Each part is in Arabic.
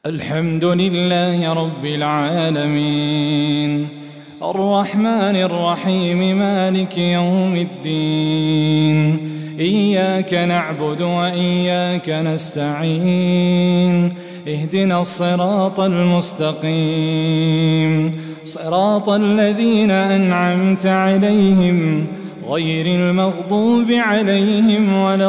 الحمد لله رب العالمين الرحمن الرحيم مالك يوم الدين إياك نعبد وإياك نستعين اهدنا الصراط المستقيم صراط الذين أنعمت عليهم غير المغضوب عليهم ولا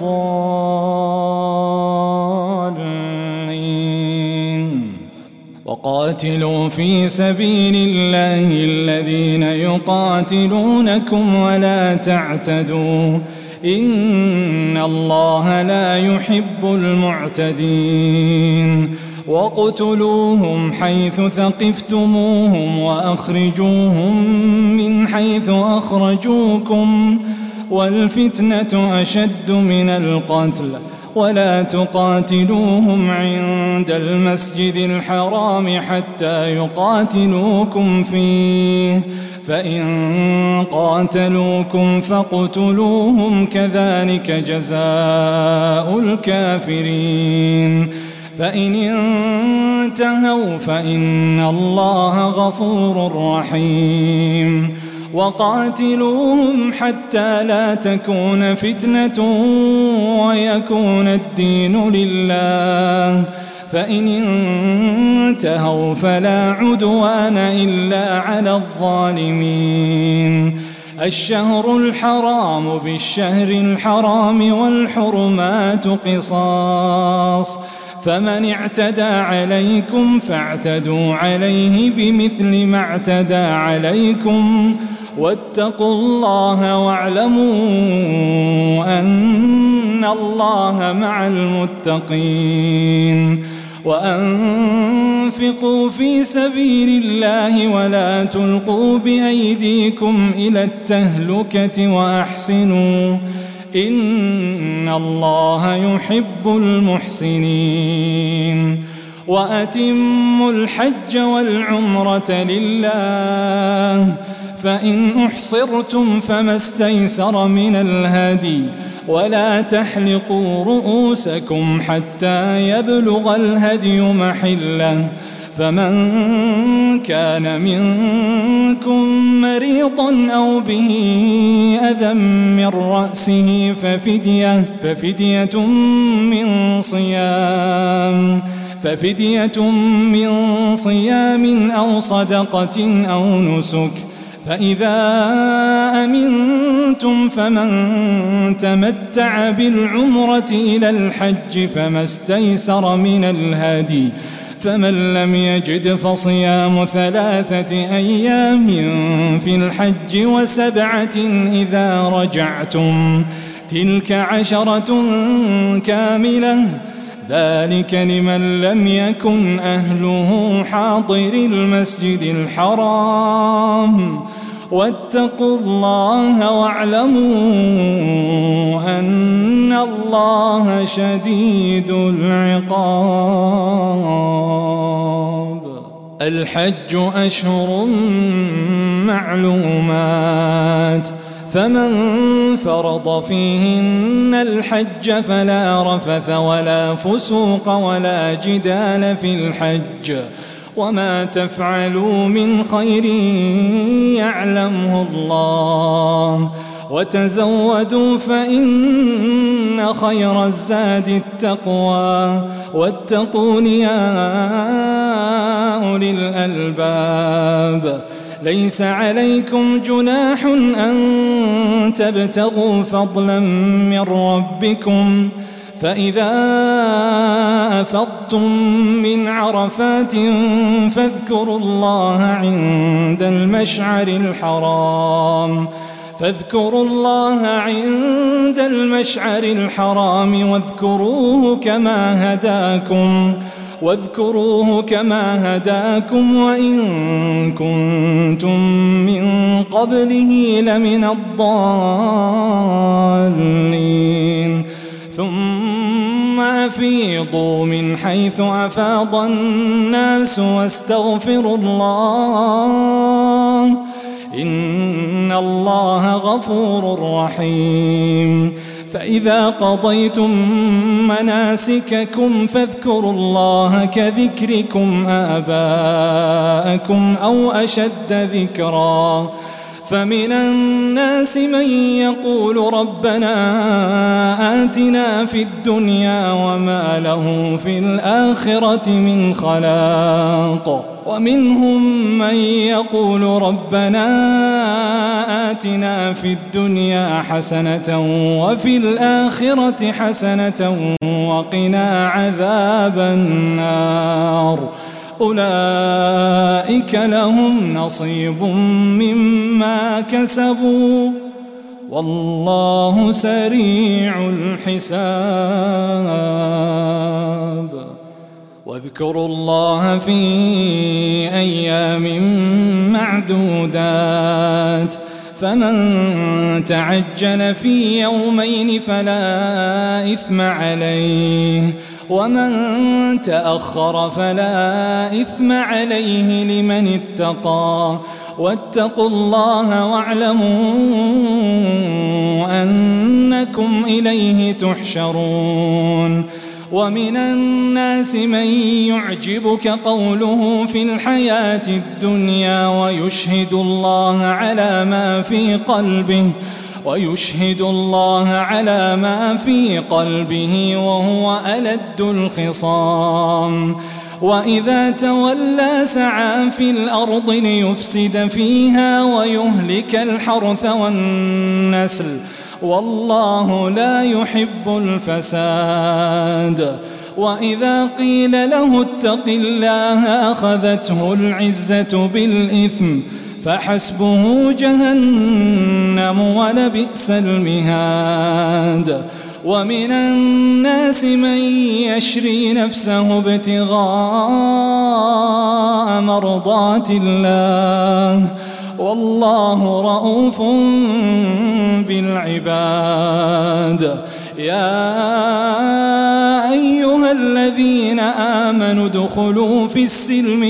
الضالين وقاتلوا في سبيل الله الذين يقاتلونكم ولا تعتدوا إن الله لا يحب المعتدين وقتلوهم حيث ثقفتموهم وأخرجوهم من حيث أخرجوكم والفتنة أشد من القتل ولا تقاتلوهم عند المسجد الحرام حتى يقاتلوكم فيه فإن قاتلوكم فاقتلوهم كذلك جزاء الكافرين فإن انتهوا فإن الله غفور رحيم وقاتلوهم حتى لا تكون فتنة ويكون الدين لله فإن انتهوا فلا عدوان إلا على الظالمين الشهر الحرام بالشهر الحرام والحرمات قصاص فمن اعتدى عليكم فاعتدوا عليه بمثل ما اعتدى عليكم واتقوا الله واعلموا أن الله مع المتقين وأنفقوا في سبيل الله ولا تلقوا بأيديكم إلى التهلكة وأحسنوا إن الله يحب المحسنين وأتموا الحج والعمرة لله فإن أحصرتم فما استيسر من الهدي ولا تحلقوا رؤوسكم حتى يبلغ الهدي محله فمن كان منكم مريضا أو به أذى من رأسه ففدية من صيام أو صدقة أو نسك فإذا أمنتم فمن تمتع بالعمرة إلى الحج فما استيسر من الهدي فمن لم يجد فصيام 3 أيام في الحج و7 إذا رجعتم تلك 10 كاملة ذلك لمن لم يكن أهله حاضر المسجد الحرام واتقوا الله واعلموا أن الله شديد العقاب الحج أشهر معلومات فمن فرض فيهن الحج فلا رفث ولا فسوق ولا جدال في الحج وما تفعلوا من خير يعلمه الله وتزودوا فإن خير الزاد التقوى واتقون يا أولي الألباب ليس عليكم جناح أن تبتغوا فضلا من ربكم فإذا أفضتم من عرفات فاذكروا الله عند المشعر الحرام واذكروه كما هداكم وإن كنتم من قبله لمن الضالين ثم أفيضوا من حيث أفاض الناس واستغفروا الله إن الله غفور رحيم فإذا قضيتم مناسككم فاذكروا الله كذكركم آباءكم أو أشد ذكرا فمن الناس من يقول ربنا آتنا في الدنيا وما له في الآخرة من خلاق ومنهم من يقول ربنا آتنا في الدنيا حسنة وفي الآخرة حسنة وقنا عذاب النار أولئك لهم نصيب مما كسبوا والله سريع الحساب واذكروا الله في أيام معدودات فمن تعجل في يومين فلا إثم عليه ومن تأخر فلا إثم عليه لمن اتقى واتقوا الله واعلموا أنكم إليه تحشرون ومن الناس من يعجبك قوله في الحياة الدنيا ويشهد الله على ما في قلبه وهو ألد الخصام وإذا تولى سعى في الأرض ليفسد فيها ويهلك الحرث والنسل والله لا يحب الفساد وإذا قيل له اتق الله أخذته العزة بالإثم فحسبه جهنم ولبئس المهاد ومن الناس من يشري نفسه ابتغاء مرضات الله والله رؤوف بالعباد يا أيها الذين آمنوا ادخلوا في السلم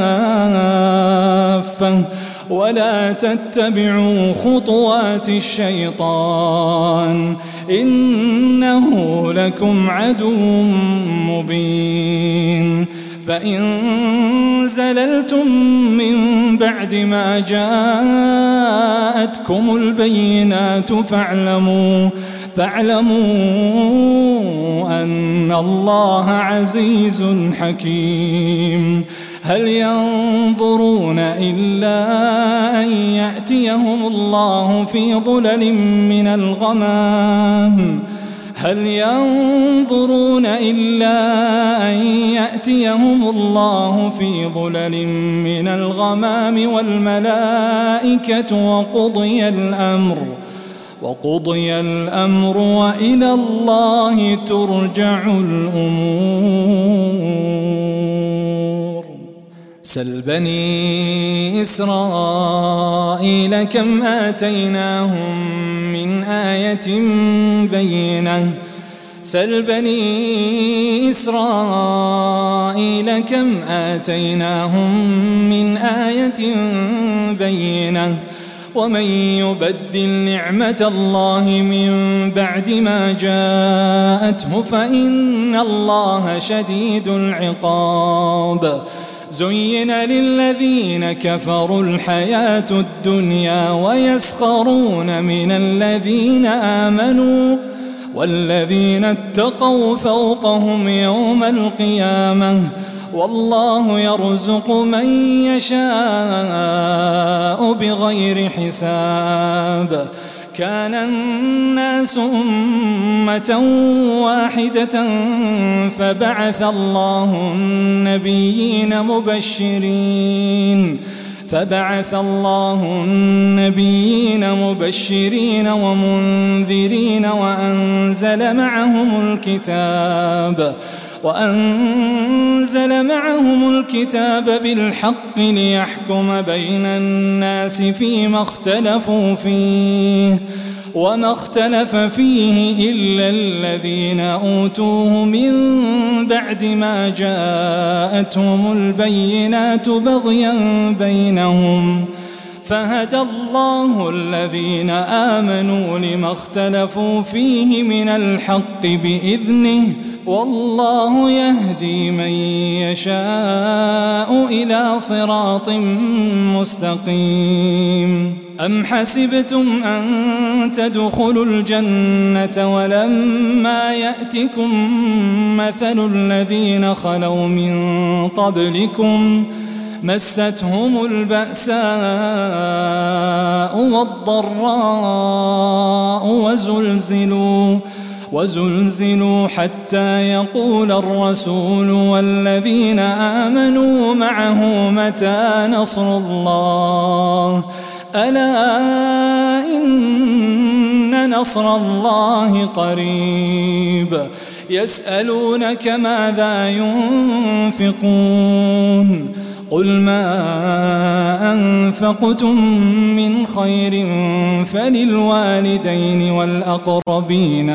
كافة ولا تتبعوا خطوات الشيطان إنه لكم عدو مبين فإن زللتم من بعد ما جاءتكم البينات فاعلموا أن الله عزيز حكيم هل ينظرون إلا أن يأتيهم الله في ظلل من الغمام والملائكة وقضي الأمر وإلى الله ترجع الأمور سل بني إسرائيل كم آتيناهم من آية بينة ومن يبدل نعمة الله من بعد ما جاءته فإن الله شديد العقاب زين للذين كفروا الحياة الدنيا ويسخرون من الذين آمنوا والذين اتقوا فوقهم يوم القيامة والله يرزق من يشاء بغير حساب كان الناس أمة واحدة فبعث الله النبيين مبشرين ومنذرين وأنزل معهم الكتاب بالحق ليحكم بين الناس فيما اختلفوا فيه وما اختلف فيه إلا الذين أوتوه من بعد ما جاءتهم البينات بغيا بينهم فهدى الله الذين آمنوا لما اختلفوا فيه من الحق بإذنه والله يهدي من يشاء إلى صراط مستقيم. أم حسبتم أن تدخلوا الجنة ولما يأتكم مثل الذين خلوا من قبلكم مستهم البأساء والضراء وزلزلوا حتى يقول الرسول والذين آمنوا معه متى نصر الله ألا إن نصر الله قريب. يسألونك ماذا ينفقون قل ما أنفقتم من خير فللوالدين والأقربين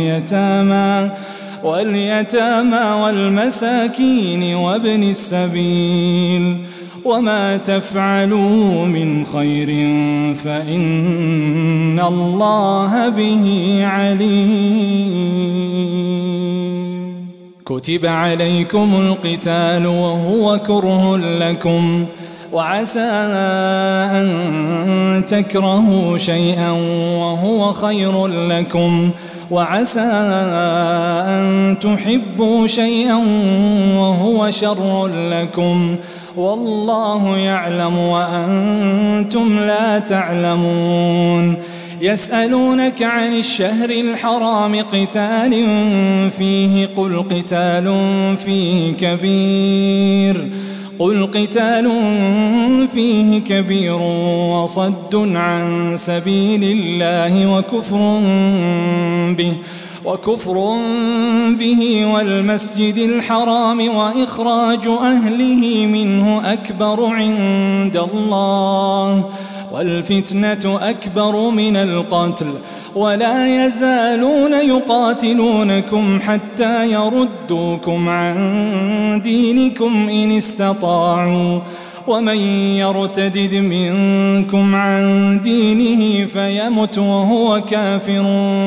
واليتامى والمساكين وابن السبيل وما تفعلوا من خير فإن الله به عليم. كتب عليكم القتال وهو كره لكم وعسى أن تكرهوا شيئا وهو خير لكم وعسى أن تحبوا شيئا وهو شر لكم والله يعلم وأنتم لا تعلمون. يسألونك عن الشهر الحرام قتال فيه قل قتال فيه كبير وصد عن سبيل الله وكفر به والمسجد الحرام وإخراج أهله منه أكبر عند الله والفتنة أكبر من القتل ولا يزالون يقاتلونكم حتى يردوكم عن دينكم إن استطاعوا ومن يرتدد منكم عن دينه فيمت وهو كافر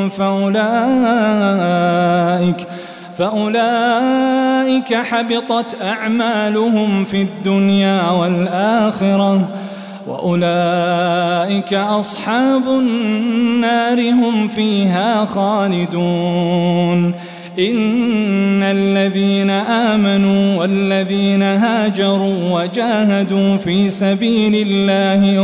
فأولئك حبطت أعمالهم في الدنيا والآخرة وأولئك أصحاب النار هم فيها خالدون. إن الذين آمنوا والذين هاجروا وجاهدوا في سبيل الله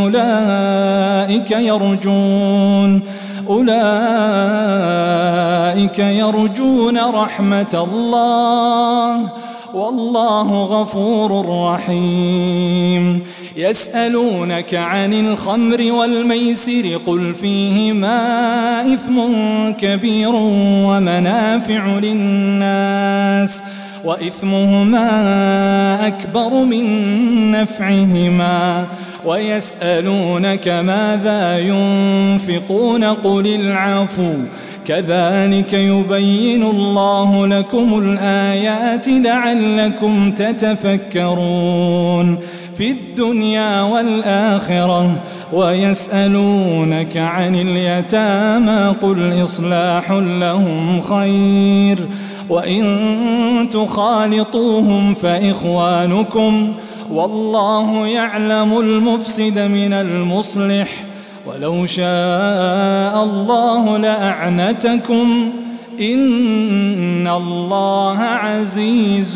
أولئك يرجون رحمة الله والله غفور رحيم. يسألونك عن الخمر والميسر قل فيهما إثم كبير ومنافع للناس وإثمهما أكبر من نفعهما ويسألونك ماذا ينفقون قل العفو كذلك يبين الله لكم الآيات لعلكم تتفكرون في الدنيا والآخرة. ويسألونك عن اليتامى قل إصلاح لهم خير وإن تخالطوهم فإخوانكم والله يعلم المفسد من المصلح ولو شاء الله لأعنتكم إن الله عزيز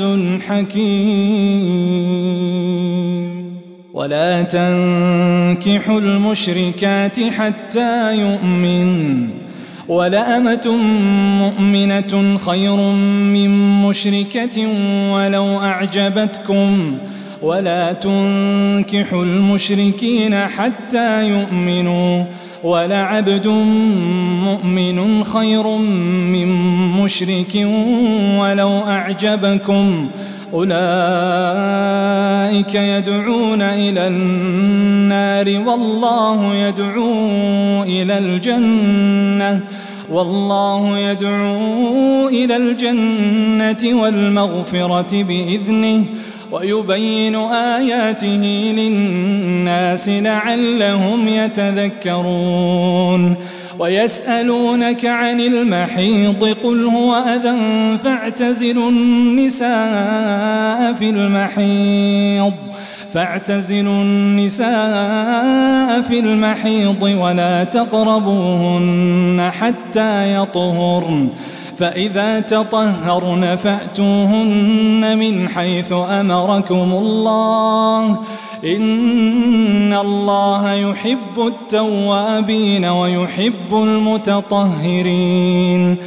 حكيم. ولا تنكحوا المشركات حتى يؤمن ولأمة مؤمنة خير من مشركة ولو أعجبتكم ولا تنكحوا المشركين حتى يؤمنوا ولعبد مؤمن خير من مشرك ولو أعجبكم أولئك يدعون إلى النار والله يدعو إلى الجنة والله يدعو إلى الجنة والمغفرة بإذنه ويبين آياته للناس لعلهم يتذكرون ويسألونك عن المحيض قل هو أذى فاعتزلوا النساء في المحيض ولا تقربوهن حتى يطهرن فإذا تطهرن فأتوهن من حيث أمركم الله إن الله يحب التوابين ويحب المتطهرين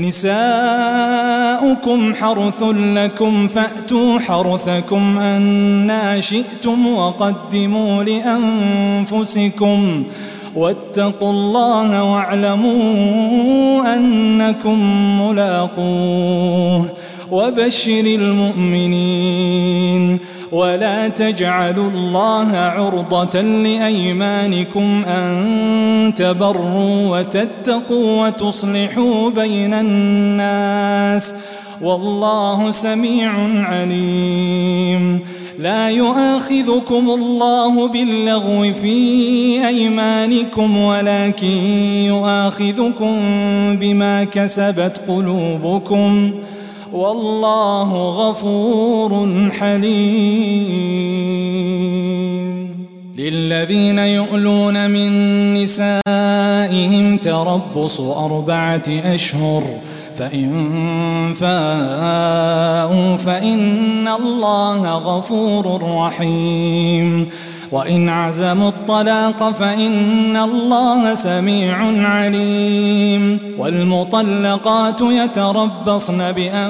نساؤكم حرث لكم فأتوا حرثكم أنى شئتم وقدموا لأنفسكم واتقوا الله واعلموا أنكم ملاقوه وبشر المؤمنين ولا تجعلوا الله عرضة لأيمانكم أن تبروا وتتقوا وتصلحوا بين الناس والله سميع عليم لا يؤاخذكم الله باللغو في أيمانكم ولكن يؤاخذكم بما كسبت قلوبكم والله غفور حليم للذين يؤلون من نسائهم تربص 4 أشهر فإن فاءوا فإن الله غفور رحيم وإن عزموا الطلاق فإن الله سميع عليم والمطلقات يتربصن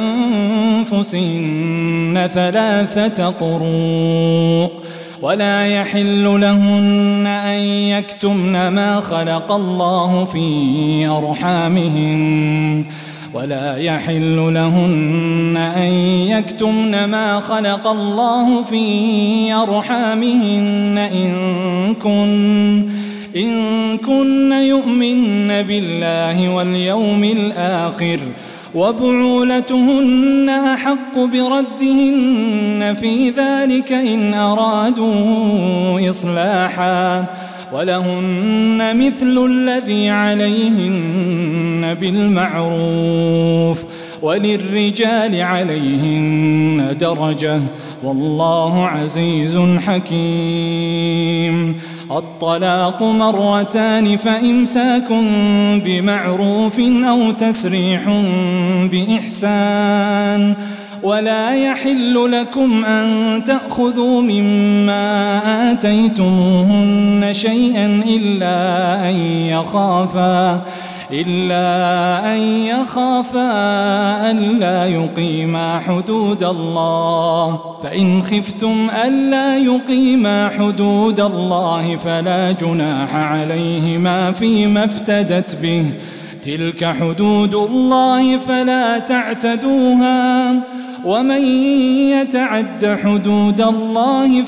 بأنفسهن 3 قروء ولا يحل لهن أن يكتمن ما خلق الله في أرحامهن ولا يحل لهن أن يكتمن ما خلق الله في أرحامهن إن كن يؤمن بالله واليوم الآخر وبعولتهن أحق بردهن في ذلك إن أرادوا إصلاحا ولهن مثل الذي عليهن بالمعروف وللرجال عليهن درجة والله عزيز حكيم الطلاق 2 فإمساك بمعروف أو تسريح بإحسان ولا يحل لكم أن تأخذوا مما آتيتموهن شيئا إلا أن يخافا ألا يقيما حدود الله فإن خفتم ألا يقيما حدود الله فلا جناح عليهما فيما افتدت به تلك حدود الله فلا تعتدوها ومن يتعد حدود الله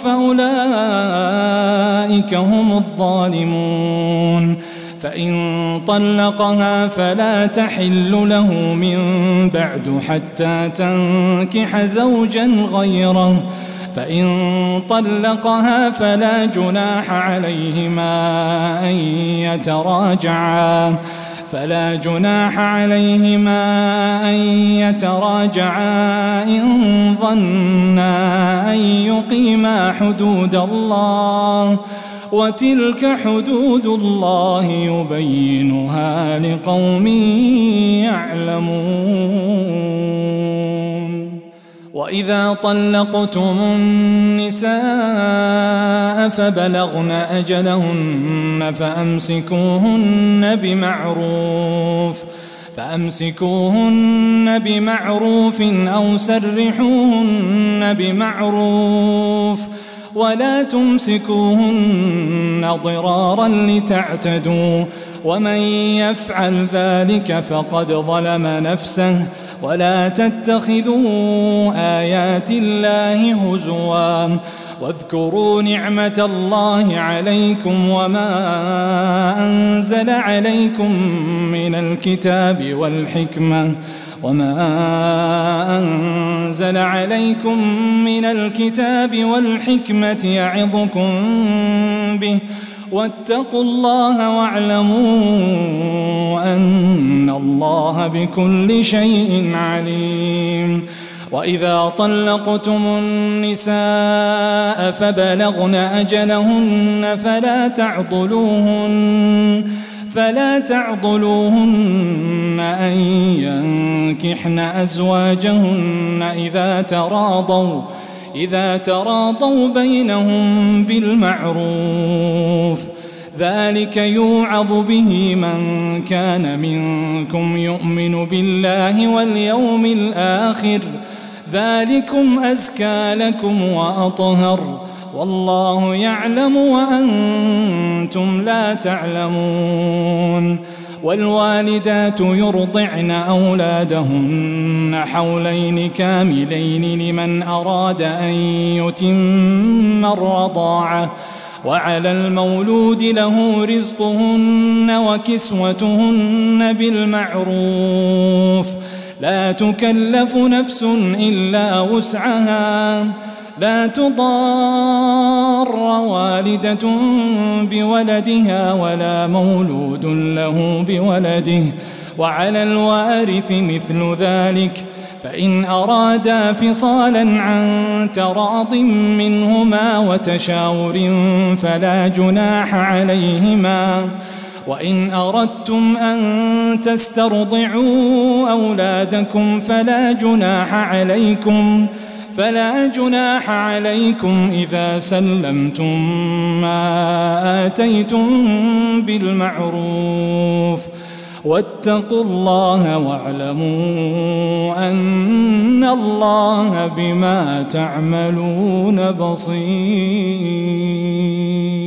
فأولئك هم الظالمون فإن طلقها فلا تحل له من بعد حتى تنكح زوجا غيره فإن طلقها فلا جناح عليهما أن يتراجعا إن ظنا أن يقيما حدود الله وتلك حدود الله يبينها لقوم يعلمون وإذا طلقتم النساء فبلغن أجلهن فأمسكوهن بمعروف أو سرحوهن بمعروف ولا تمسكوهن ضرارا لتعتدوا ومن يفعل ذلك فقد ظلم نفسه ولا تتخذوا آيات الله هزوا واذكروا نعمة الله عليكم وما أنزل عليكم من الكتاب والحكمة يعظكم به واتقوا الله واعلموا أن الله بكل شيء عليم. وإذا طلقتم النساء فبلغن أجلهن فلا تعضلوهن أن ينكحن أزواجهن إذا تراضوا بينهم بالمعروف، ذلك يوعظ به من كان منكم يؤمن بالله واليوم الآخر، ذلكم أزكى لكم وأطهر، والله يعلم وأنتم لا تعلمون. والوالدات يرضعن أولادهن حولين كاملين لمن أراد أن يتم الرضاعة، وعلى المولود له رزقهن وكسوتهن بالمعروف، لا تكلف نفس إلا وسعها، لا تضار والدة بولدها ولا مولود له بولده، وعلى الوارث مثل ذلك، فإن أرادا فصالا عن تراض منهما وتشاور فلا جناح عليهما. وإن أردتم أن تسترضعوا أولادكم فلا جناح عليكم إذا سلمتم ما آتيتم بالمعروف، واتقوا الله واعلموا أن الله بما تعملون بصير.